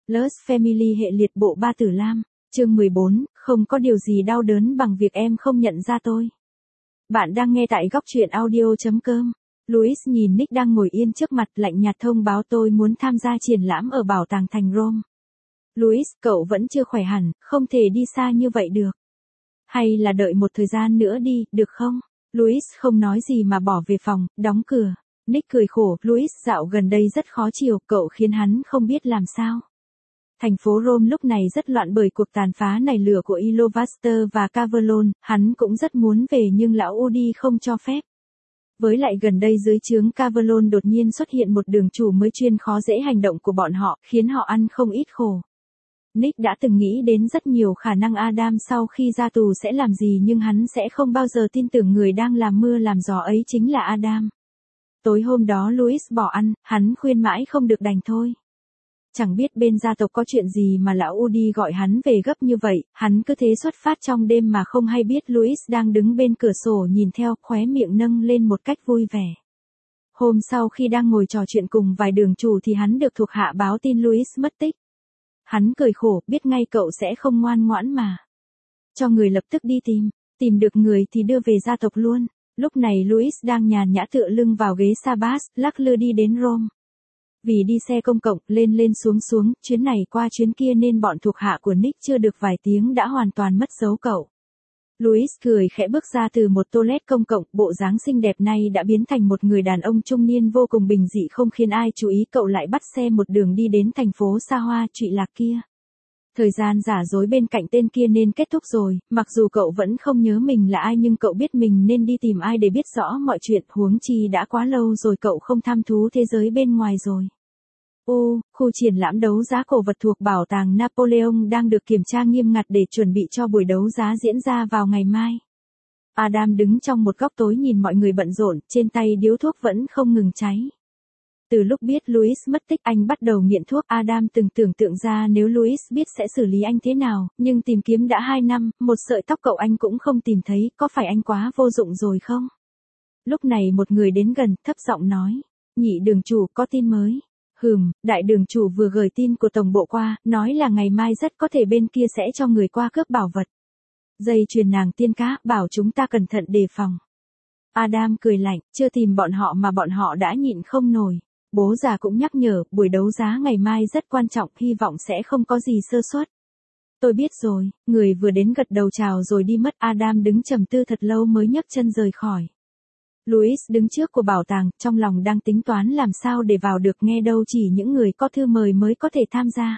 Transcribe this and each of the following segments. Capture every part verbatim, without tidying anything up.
Lost Family hệ liệt bộ Ba Tử Lam, chương mười bốn, không có điều gì đau đớn bằng việc em không nhận ra tôi. Bạn đang nghe tại góc truyện audio chấm com. Louis nhìn Nick đang ngồi yên trước mặt lạnh nhạt thông báo tôi muốn tham gia triển lãm ở bảo tàng thành Rome. Louis, cậu vẫn chưa khỏe hẳn, không thể đi xa như vậy được. Hay là đợi một thời gian nữa đi, được không? Louis không nói gì mà bỏ về phòng, đóng cửa. Nick cười khổ, Louis dạo gần đây rất khó chịu, cậu khiến hắn không biết làm sao. Thành phố Rome lúc này rất loạn bởi cuộc tàn phá nảy lửa của Ilovaster và Cavallon, hắn cũng rất muốn về nhưng lão Udi không cho phép. Với lại gần đây dưới trướng Cavallon đột nhiên xuất hiện một đường chủ mới chuyên khó dễ hành động của bọn họ, khiến họ ăn không ít khổ. Nick đã từng nghĩ đến rất nhiều khả năng Adam sau khi ra tù sẽ làm gì nhưng hắn sẽ không bao giờ tin tưởng người đang làm mưa làm gió ấy chính là Adam. Tối hôm đó Louis bỏ ăn, hắn khuyên mãi không được đành thôi. Chẳng biết bên gia tộc có chuyện gì mà lão Udi gọi hắn về gấp như vậy, hắn cứ thế xuất phát trong đêm mà không hay biết Louis đang đứng bên cửa sổ nhìn theo, khóe miệng nâng lên một cách vui vẻ. Hôm sau khi đang ngồi trò chuyện cùng vài đường chủ thì hắn được thuộc hạ báo tin Louis mất tích. Hắn cười khổ, biết ngay cậu sẽ không ngoan ngoãn mà. Cho người lập tức đi tìm, tìm được người thì đưa về gia tộc luôn. Lúc này Louis đang nhàn nhã tựa lưng vào ghế Sabas, lắc lư đi đến Rome. Vì đi xe công cộng, lên lên xuống xuống, chuyến này qua chuyến kia nên bọn thuộc hạ của Nick chưa được vài tiếng đã hoàn toàn mất dấu cậu. Louis cười khẽ bước ra từ một toilet công cộng, bộ dáng xinh đẹp này đã biến thành một người đàn ông trung niên vô cùng bình dị không khiến ai chú ý. Cậu lại bắt xe một đường đi đến thành phố xa hoa trụy lạc kia. Thời gian giả dối bên cạnh tên kia nên kết thúc rồi, mặc dù cậu vẫn không nhớ mình là ai nhưng cậu biết mình nên đi tìm ai để biết rõ mọi chuyện, huống chi đã quá lâu rồi cậu không tham thú thế giới bên ngoài rồi. U, khu triển lãm đấu giá cổ vật thuộc bảo tàng Napoleon đang được kiểm tra nghiêm ngặt để chuẩn bị cho buổi đấu giá diễn ra vào ngày mai. Adam đứng trong một góc tối nhìn mọi người bận rộn, trên tay điếu thuốc vẫn không ngừng cháy. Từ lúc biết Louis mất tích anh bắt đầu nghiện thuốc. Adam từng tưởng tượng ra nếu Louis biết sẽ xử lý anh thế nào, nhưng tìm kiếm đã hai năm, một sợi tóc cậu anh cũng không tìm thấy, có phải anh quá vô dụng rồi không? Lúc này một người đến gần, thấp giọng nói, nhị đường chủ có tin mới. Hừm, đại đường chủ vừa gửi tin của tổng bộ qua, nói là ngày mai rất có thể bên kia sẽ cho người qua cướp bảo vật. Dây chuyền nàng tiên cá, bảo chúng ta cẩn thận đề phòng. Adam cười lạnh, chưa tìm bọn họ mà bọn họ đã nhịn không nổi. Bố già cũng nhắc nhở, buổi đấu giá ngày mai rất quan trọng, hy vọng sẽ không có gì sơ suất. Tôi biết rồi, người vừa đến gật đầu chào rồi đi mất. Adam đứng trầm tư thật lâu mới nhấc chân rời khỏi. Louis đứng trước của bảo tàng, trong lòng đang tính toán làm sao để vào được, nghe đâu chỉ những người có thư mời mới có thể tham gia.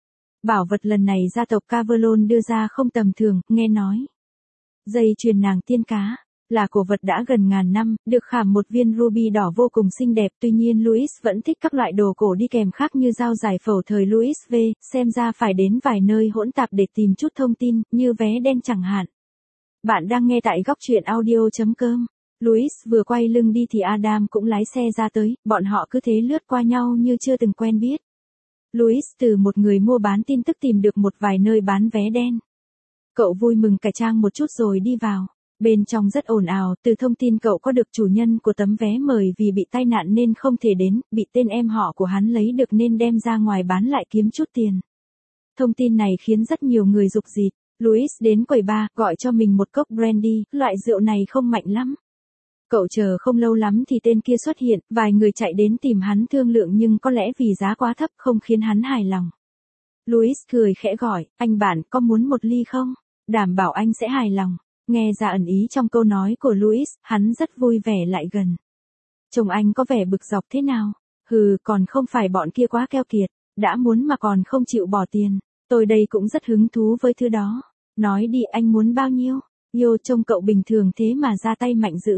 Bảo vật lần này gia tộc Cavallon đưa ra không tầm thường, nghe nói. Dây chuyền nàng tiên cá, là cổ vật đã gần ngàn năm, được khảm một viên ruby đỏ vô cùng xinh đẹp, tuy nhiên Louis vẫn thích các loại đồ cổ đi kèm khác như dao giải phẫu thời Louis V, xem ra phải đến vài nơi hỗn tạp để tìm chút thông tin, như vé đen chẳng hạn. Bạn đang nghe tại góc truyện audio chấm com. Louis vừa quay lưng đi thì Adam cũng lái xe ra tới, bọn họ cứ thế lướt qua nhau như chưa từng quen biết. Louis từ một người mua bán tin tức tìm được một vài nơi bán vé đen. Cậu vui mừng cải trang một chút rồi đi vào. Bên trong rất ồn ào, từ thông tin cậu có được chủ nhân của tấm vé mời vì bị tai nạn nên không thể đến, bị tên em họ của hắn lấy được nên đem ra ngoài bán lại kiếm chút tiền. Thông tin này khiến rất nhiều người rục rịt. Louis đến quầy bar, gọi cho mình một cốc brandy, loại rượu này không mạnh lắm. Cậu chờ không lâu lắm thì tên kia xuất hiện, vài người chạy đến tìm hắn thương lượng nhưng có lẽ vì giá quá thấp không khiến hắn hài lòng. Louis cười khẽ gọi, anh bạn có muốn một ly không? Đảm bảo anh sẽ hài lòng. Nghe ra ẩn ý trong câu nói của Louis, hắn rất vui vẻ lại gần. Chồng anh có vẻ bực dọc thế nào? Hừ, còn không phải bọn kia quá keo kiệt, đã muốn mà còn không chịu bỏ tiền. Tôi đây cũng rất hứng thú với thứ đó. Nói đi, anh muốn bao nhiêu? Yo, trông cậu bình thường thế mà ra tay mạnh dữ.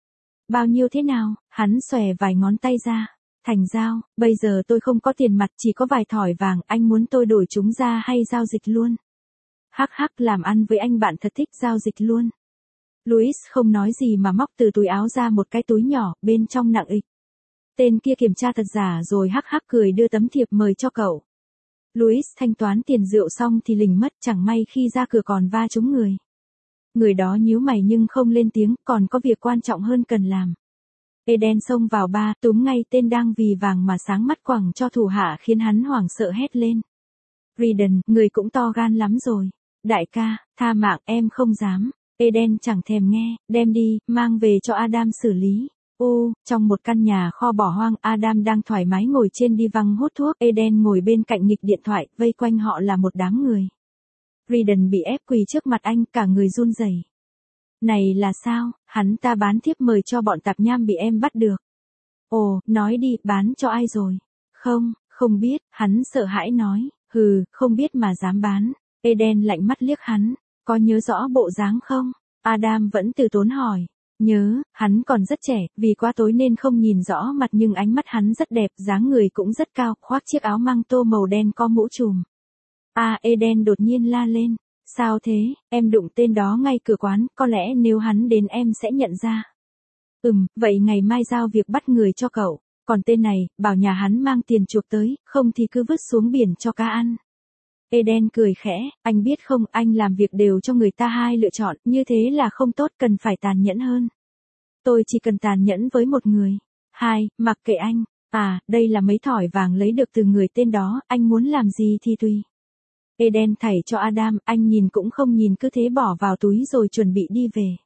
Bao nhiêu thế nào? Hắn xòe vài ngón tay ra. Thành giao, bây giờ tôi không có tiền mặt, chỉ có vài thỏi vàng, anh muốn tôi đổi chúng ra hay giao dịch luôn? Hắc hắc, làm ăn với anh bạn thật thích giao dịch luôn. Louis không nói gì mà móc từ túi áo ra một cái túi nhỏ, bên trong nặng ịch. Tên kia kiểm tra thật giả rồi hắc hắc cười đưa tấm thiệp mời cho cậu. Louis thanh toán tiền rượu xong thì lình mất, chẳng may khi ra cửa còn va trúng người. Người đó nhíu mày nhưng không lên tiếng, còn có việc quan trọng hơn cần làm. Eden xông vào ba, túm ngay tên đang vì vàng mà sáng mắt quẳng cho thủ hạ khiến hắn hoảng sợ hét lên. Redan, người cũng to gan lắm rồi. Đại ca, tha mạng, em không dám. Eden chẳng thèm nghe, đem đi, mang về cho Adam xử lý. U, trong một căn nhà kho bỏ hoang, Adam đang thoải mái ngồi trên đi văng hút thuốc, Eden ngồi bên cạnh nghịch điện thoại, vây quanh họ là một đám người. Redan bị ép quỳ trước mặt anh, cả người run rẩy. Này là sao, hắn ta bán thiếp mời cho bọn tạp nham bị em bắt được. Ồ, nói đi, bán cho ai rồi? Không, không biết, hắn sợ hãi nói, hừ, không biết mà dám bán. Eden lạnh mắt liếc hắn, có nhớ rõ bộ dáng không? Adam vẫn từ tốn hỏi. Nhớ, hắn còn rất trẻ, vì quá tối nên không nhìn rõ mặt nhưng ánh mắt hắn rất đẹp, dáng người cũng rất cao, khoác chiếc áo măng tô màu đen có mũ trùm. À, Eden đột nhiên la lên. Sao thế, em đụng tên đó ngay cửa quán, có lẽ nếu hắn đến em sẽ nhận ra. Ừm, vậy ngày mai giao việc bắt người cho cậu, còn tên này, bảo nhà hắn mang tiền chuộc tới, không thì cứ vứt xuống biển cho cá ăn. Eden cười khẽ, anh biết không, anh làm việc đều cho người ta hai lựa chọn, như thế là không tốt, cần phải tàn nhẫn hơn. Tôi chỉ cần tàn nhẫn với một người. Hai, mặc kệ anh. À, đây là mấy thỏi vàng lấy được từ người tên đó, anh muốn làm gì thì tùy. Eden thảy cho Adam, anh nhìn cũng không nhìn cứ thế bỏ vào túi rồi chuẩn bị đi về.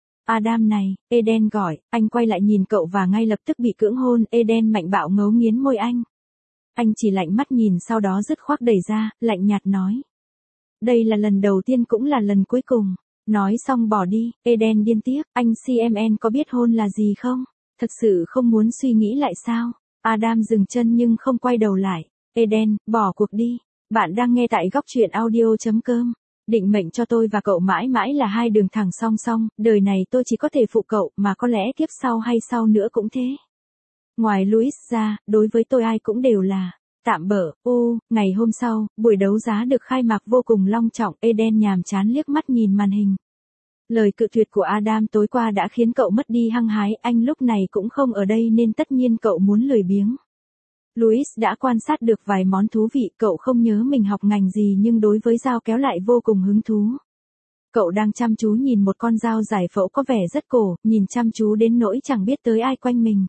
Adam này, Eden gọi, anh quay lại nhìn cậu và ngay lập tức bị cưỡng hôn, Eden mạnh bạo ngấu nghiến môi anh. Anh chỉ lạnh mắt nhìn sau đó dứt khoát đẩy ra, lạnh nhạt nói. Đây là lần đầu tiên cũng là lần cuối cùng. Nói xong bỏ đi, Eden điên tiếc, anh xê em en có biết hôn là gì không? Thật sự không muốn suy nghĩ lại sao? Adam dừng chân nhưng không quay đầu lại. Eden, bỏ cuộc đi. Bạn đang nghe tại góc truyện audio.com. Định mệnh cho tôi và cậu mãi mãi là hai đường thẳng song song, đời này tôi chỉ có thể phụ cậu, mà có lẽ kiếp sau hay sau nữa cũng thế. Ngoài Louis ra, đối với tôi ai cũng đều là tạm bợ. U, ngày hôm sau, buổi đấu giá được khai mạc vô cùng long trọng, Eden nhàm chán liếc mắt nhìn màn hình. Lời cự tuyệt của Adam tối qua đã khiến cậu mất đi hăng hái, anh lúc này cũng không ở đây nên tất nhiên cậu muốn lười biếng. Louis đã quan sát được vài món thú vị, cậu không nhớ mình học ngành gì nhưng đối với dao kéo lại vô cùng hứng thú. Cậu đang chăm chú nhìn một con dao giải phẫu có vẻ rất cổ, nhìn chăm chú đến nỗi chẳng biết tới ai quanh mình.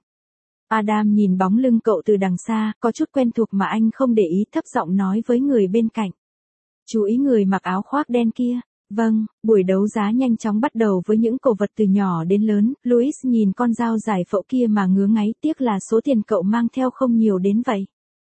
Adam nhìn bóng lưng cậu từ đằng xa, có chút quen thuộc mà anh không để ý, thấp giọng nói với người bên cạnh. Chú ý người mặc áo khoác đen kia. Vâng, buổi đấu giá nhanh chóng bắt đầu với những cổ vật từ nhỏ đến lớn, Louis nhìn con dao giải phẫu kia mà ngứa ngáy, tiếc là số tiền cậu mang theo không nhiều đến vậy.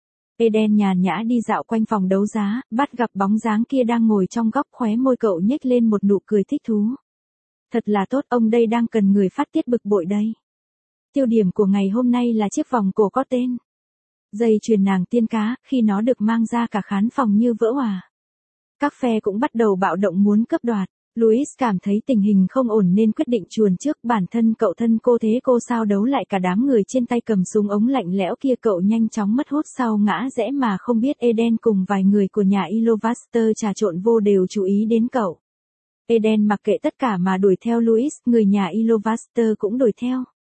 Eden nhàn nhã đi dạo quanh phòng đấu giá, bắt gặp bóng dáng kia đang ngồi trong góc, khóe môi cậu nhếch lên một nụ cười thích thú. Thật là tốt, ông đây đang cần người phát tiết bực bội đây. Tiêu điểm của ngày hôm nay là chiếc vòng cổ có tên dây chuyền nàng tiên cá, khi nó được mang ra cả khán phòng như vỡ òa. Các phe cũng bắt đầu bạo động muốn cướp đoạt. Louis cảm thấy tình hình không ổn nên quyết định chuồn trước, bản thân cậu thân cô thế cô sao đấu lại cả đám người trên tay cầm súng ống lạnh lẽo kia, cậu nhanh chóng mất hút sau ngã rẽ mà không biết Eden cùng vài người của nhà Ilovaster trà trộn vô đều chú ý đến cậu. Eden mặc kệ tất cả mà đuổi theo Louis, người nhà Ilovaster cũng đuổi theo.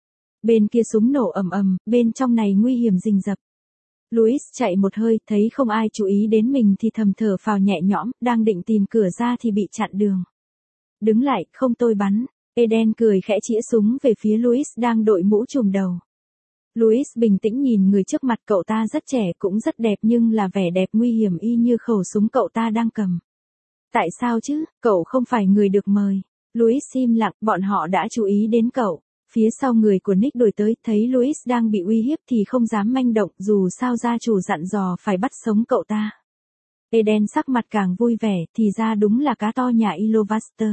Bên kia súng nổ ầm ầm, bên trong này nguy hiểm rình rập. Louis chạy một hơi, thấy không ai chú ý đến mình thì thầm thở phào nhẹ nhõm, đang định tìm cửa ra thì bị chặn đường. Đứng lại, không tôi bắn. Eden cười khẽ chĩa súng về phía Louis đang đội mũ trùm đầu. Louis bình tĩnh nhìn người trước mặt, cậu ta rất trẻ cũng rất đẹp nhưng là vẻ đẹp nguy hiểm y như khẩu súng cậu ta đang cầm. Tại sao chứ, cậu không phải người được mời. Louis im lặng, bọn họ đã chú ý đến cậu. Phía sau người của Nick đuổi tới, thấy Louis đang bị uy hiếp thì không dám manh động, dù sao gia chủ dặn dò phải bắt sống cậu ta. Eden sắc mặt càng vui vẻ, thì ra đúng là cá to nhà Ilovaster.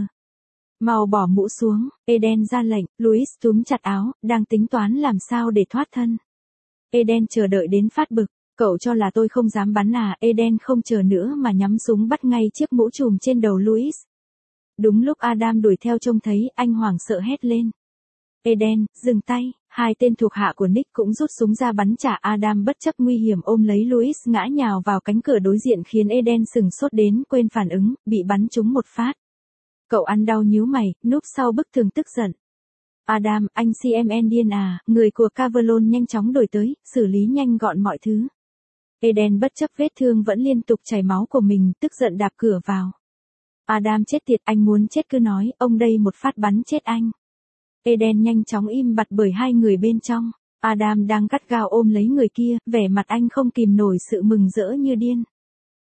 Mau bỏ mũ xuống, Eden ra lệnh, Louis túm chặt áo, đang tính toán làm sao để thoát thân. Eden chờ đợi đến phát bực, cậu cho là tôi không dám bắn à, Eden không chờ nữa mà nhắm súng bắt ngay chiếc mũ trùm trên đầu Louis. Đúng lúc Adam đuổi theo trông thấy, anh hoảng sợ hét lên. Eden, dừng tay, hai tên thuộc hạ của Nick cũng rút súng ra bắn trả. Adam bất chấp nguy hiểm ôm lấy Louis ngã nhào vào cánh cửa đối diện khiến Eden sừng sốt đến quên phản ứng, bị bắn trúng một phát. Cậu ăn đau nhíu mày, núp sau bức tường tức giận. Adam, anh xê em en điên à, người của Cavalon nhanh chóng đuổi tới, xử lý nhanh gọn mọi thứ. Eden bất chấp vết thương vẫn liên tục chảy máu của mình, tức giận đạp cửa vào. Adam chết tiệt, anh muốn chết cứ nói, ông đây một phát bắn chết anh. Eden nhanh chóng im bặt bởi hai người bên trong. Adam đang gắt gao ôm lấy người kia, vẻ mặt anh không kìm nổi sự mừng rỡ như điên.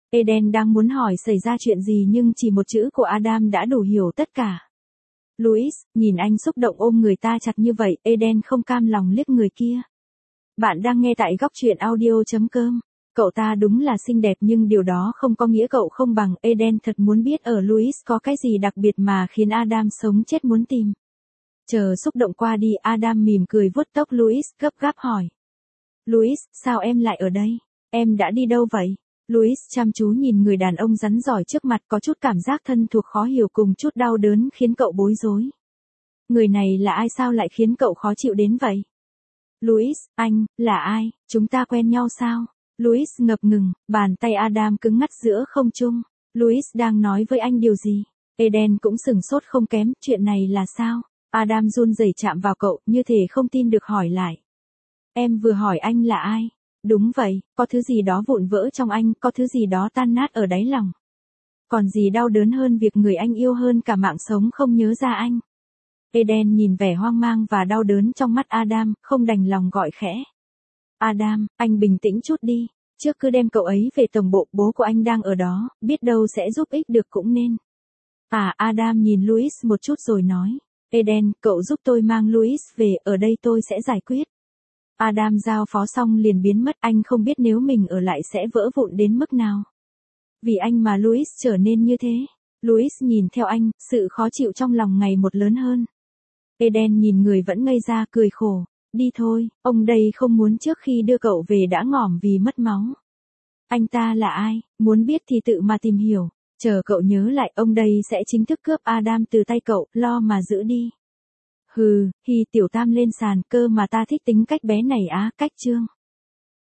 Eden đang muốn hỏi xảy ra chuyện gì nhưng chỉ một chữ của Adam đã đủ hiểu tất cả. Louis, nhìn anh xúc động ôm người ta chặt như vậy, Eden không cam lòng liếc người kia. Bạn đang nghe tại góc truyện audio chấm com. Cậu ta đúng là xinh đẹp nhưng điều đó không có nghĩa cậu không bằng. Eden thật muốn biết ở Louis có cái gì đặc biệt mà khiến Adam sống chết muốn tìm. Chờ xúc động qua đi, Adam mỉm cười vuốt tóc Louis, gấp gáp hỏi. Louis, sao em lại ở đây? Em đã đi đâu vậy? Louis chăm chú nhìn người đàn ông rắn giỏi trước mặt, có chút cảm giác thân thuộc khó hiểu cùng chút đau đớn khiến cậu bối rối. Người này là ai, sao lại khiến cậu khó chịu đến vậy? Louis, anh, là ai, chúng ta quen nhau sao? Louis ngập ngừng, bàn tay Adam cứng ngắt giữa không trung. Louis đang nói với anh điều gì? Eden cũng sửng sốt không kém, chuyện này là sao? Adam run rẩy chạm vào cậu, như thể không tin được hỏi lại. Em vừa hỏi anh là ai? Đúng vậy, có thứ gì đó vụn vỡ trong anh, có thứ gì đó tan nát ở đáy lòng. Còn gì đau đớn hơn việc người anh yêu hơn cả mạng sống không nhớ ra anh? Eden nhìn vẻ hoang mang và đau đớn trong mắt Adam, không đành lòng gọi khẽ. Adam, anh bình tĩnh chút đi, trước cứ đem cậu ấy về tổng bộ, bố của anh đang ở đó, biết đâu sẽ giúp ích được cũng nên. À, Adam nhìn Louis một chút rồi nói. Eden, cậu giúp tôi mang Louis về, ở đây tôi sẽ giải quyết. Adam giao phó xong liền biến mất, anh không biết nếu mình ở lại sẽ vỡ vụn đến mức nào. Vì anh mà Louis trở nên như thế. Louis nhìn theo anh, sự khó chịu trong lòng ngày một lớn hơn. Eden nhìn người vẫn ngây ra, cười khổ. Đi thôi, ông đây không muốn trước khi đưa cậu về đã ngỏm vì mất máu. Anh ta là ai, muốn biết thì tự mà tìm hiểu. Chờ cậu nhớ lại, ông đây sẽ chính thức cướp Adam từ tay cậu, lo mà giữ đi. Hừ, Hi Tiểu Tam lên sàn, cơ mà ta thích tính cách bé này á, cách Trương.